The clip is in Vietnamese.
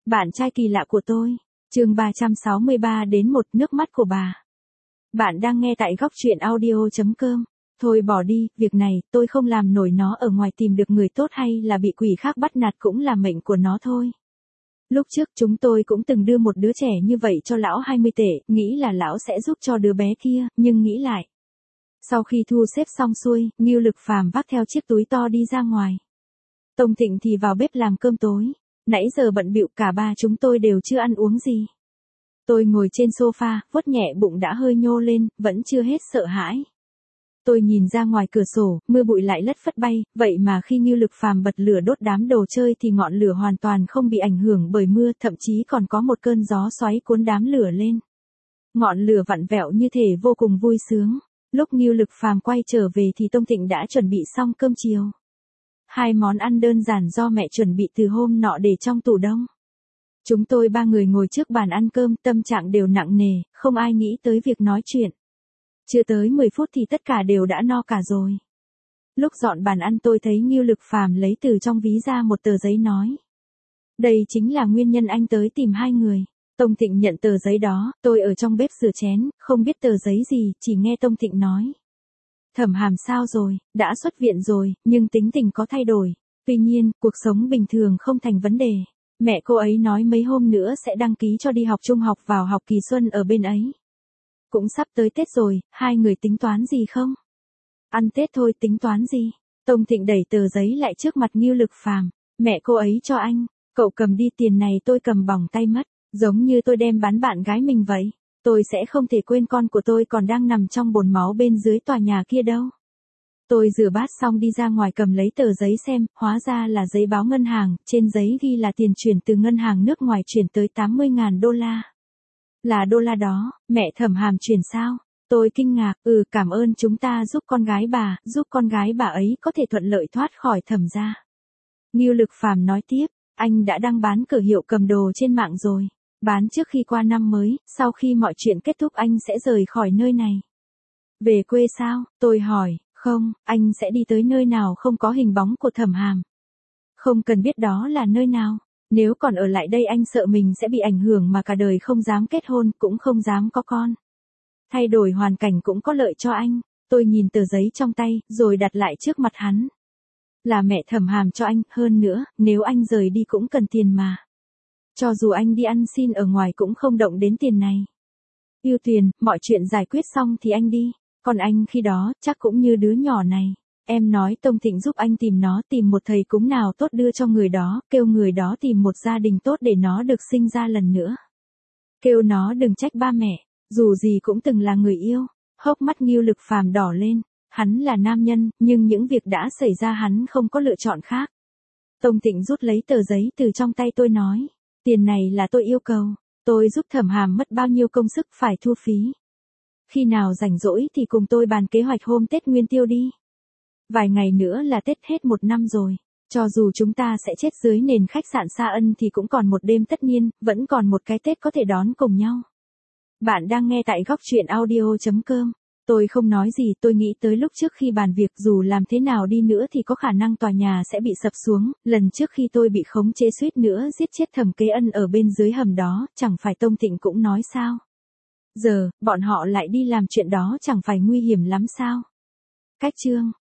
Bạn trai kỳ lạ của tôi. Chương 363 đến một nước mắt của bà. Bạn đang nghe tại góc truyện audio.com. Thôi bỏ đi, việc này tôi không làm nổi, nó ở ngoài tìm được người tốt hay là bị quỷ khác bắt nạt cũng là mệnh của nó thôi. Lúc trước chúng tôi cũng từng đưa một đứa trẻ như vậy cho lão 20 tệ, nghĩ là lão sẽ giúp cho đứa bé kia, nhưng nghĩ lại. Sau khi thu xếp xong xuôi, Ngưu Lực Phàm vác theo chiếc túi to đi ra ngoài. Tông Thịnh thì vào bếp làm cơm tối. Nãy giờ bận bịu, cả ba chúng tôi đều chưa ăn uống gì. Tôi ngồi trên sofa, vuốt nhẹ bụng đã hơi nhô lên, vẫn chưa hết sợ hãi. Tôi nhìn ra ngoài cửa sổ, mưa bụi lại lất phất bay, vậy mà khi Ngưu Lực Phàm bật lửa đốt đám đồ chơi thì ngọn lửa hoàn toàn không bị ảnh hưởng bởi mưa, thậm chí còn có một cơn gió xoáy cuốn đám lửa lên. Ngọn lửa vặn vẹo như thể vô cùng vui sướng. Lúc Ngưu Lực Phàm quay trở về thì Tông Thịnh đã chuẩn bị xong cơm chiều. 2 món ăn đơn giản do mẹ chuẩn bị từ hôm nọ để trong tủ đông. Chúng tôi 3 người ngồi trước bàn ăn cơm, tâm trạng đều nặng nề, không ai nghĩ tới việc nói chuyện. Chưa tới 10 phút thì tất cả đều đã no cả rồi. Lúc dọn bàn ăn tôi thấy Ngưu Lực Phàm lấy từ trong ví ra một tờ giấy nói. Đây chính là nguyên nhân anh tới tìm 2 người. Tông Thịnh nhận tờ giấy đó, tôi ở trong bếp rửa chén, không biết tờ giấy gì, chỉ nghe Tông Thịnh nói. Thẩm Hàm sao rồi, đã xuất viện rồi, nhưng tính tình có thay đổi. Tuy nhiên, cuộc sống bình thường không thành vấn đề. Mẹ cô ấy nói mấy hôm nữa sẽ đăng ký cho đi học trung học vào học kỳ xuân ở bên ấy. Cũng sắp tới Tết rồi, 2 người tính toán gì không? Ăn Tết thôi, tính toán gì? Tông Thịnh đẩy tờ giấy lại trước mặt Ngưu Lực Phàm. Mẹ cô ấy cho anh, cậu cầm đi, tiền này tôi cầm bỏng tay mất, giống như tôi đem bán bạn gái mình vậy. Tôi sẽ không thể quên con của tôi còn đang nằm trong bồn máu bên dưới tòa nhà kia đâu. Tôi rửa bát xong đi ra ngoài cầm lấy tờ giấy xem, hóa ra là giấy báo ngân hàng, trên giấy ghi là tiền chuyển từ ngân hàng nước ngoài chuyển tới 80.000 đô la. Là đô la đó, mẹ Thẩm Hàm chuyển sao? Tôi kinh ngạc, cảm ơn chúng ta giúp con gái bà, giúp con gái bà ấy có thể thuận lợi thoát khỏi Thẩm gia. Ngưu Lực Phàm nói tiếp, anh đã đăng bán cửa hiệu cầm đồ trên mạng rồi. Bán trước khi qua năm mới, sau khi mọi chuyện kết thúc anh sẽ rời khỏi nơi này. Về quê sao? Tôi hỏi, không, anh sẽ đi tới nơi nào không có hình bóng của Thẩm Hàm. Không cần biết đó là nơi nào. Nếu còn ở lại đây anh sợ mình sẽ bị ảnh hưởng mà cả đời không dám kết hôn, cũng không dám có con. Thay đổi hoàn cảnh cũng có lợi cho anh. Tôi nhìn tờ giấy trong tay, rồi đặt lại trước mặt hắn. Là mẹ Thẩm Hàm cho anh, hơn nữa, nếu anh rời đi cũng cần tiền mà. Cho dù anh đi ăn xin ở ngoài cũng không động đến tiền này. Yêu Tuyền, mọi chuyện giải quyết xong thì anh đi. Còn anh khi đó, chắc cũng như đứa nhỏ này. Em nói Tông Thịnh giúp anh tìm nó, tìm một thầy cúng nào tốt đưa cho người đó, kêu người đó tìm một gia đình tốt để nó được sinh ra lần nữa. Kêu nó đừng trách ba mẹ, dù gì cũng từng là người yêu. Hốc mắt Ngưu Lực Phàm đỏ lên. Hắn là nam nhân, nhưng những việc đã xảy ra hắn không có lựa chọn khác. Tông Thịnh rút lấy tờ giấy từ trong tay tôi nói. Tiền này là tôi yêu cầu, tôi giúp Thẩm Hàm mất bao nhiêu công sức phải thu phí. Khi nào rảnh rỗi thì cùng tôi bàn kế hoạch hôm Tết Nguyên Tiêu đi. Vài ngày nữa là Tết hết một năm rồi, cho dù chúng ta sẽ chết dưới nền khách sạn Sa Ân thì cũng còn một đêm tất niên, vẫn còn một cái Tết có thể đón cùng nhau. Bạn đang nghe tại góc truyện audio.com. Tôi không nói gì, tôi nghĩ tới lúc trước khi bàn việc dù làm thế nào đi nữa thì có khả năng tòa nhà sẽ bị sập xuống, lần trước khi tôi bị khống chế suýt nữa giết chết Thẩm Kế Ân ở bên dưới hầm đó, chẳng phải Tông Thịnh cũng nói sao? Giờ, bọn họ lại đi làm chuyện đó chẳng phải nguy hiểm lắm sao? Cách chương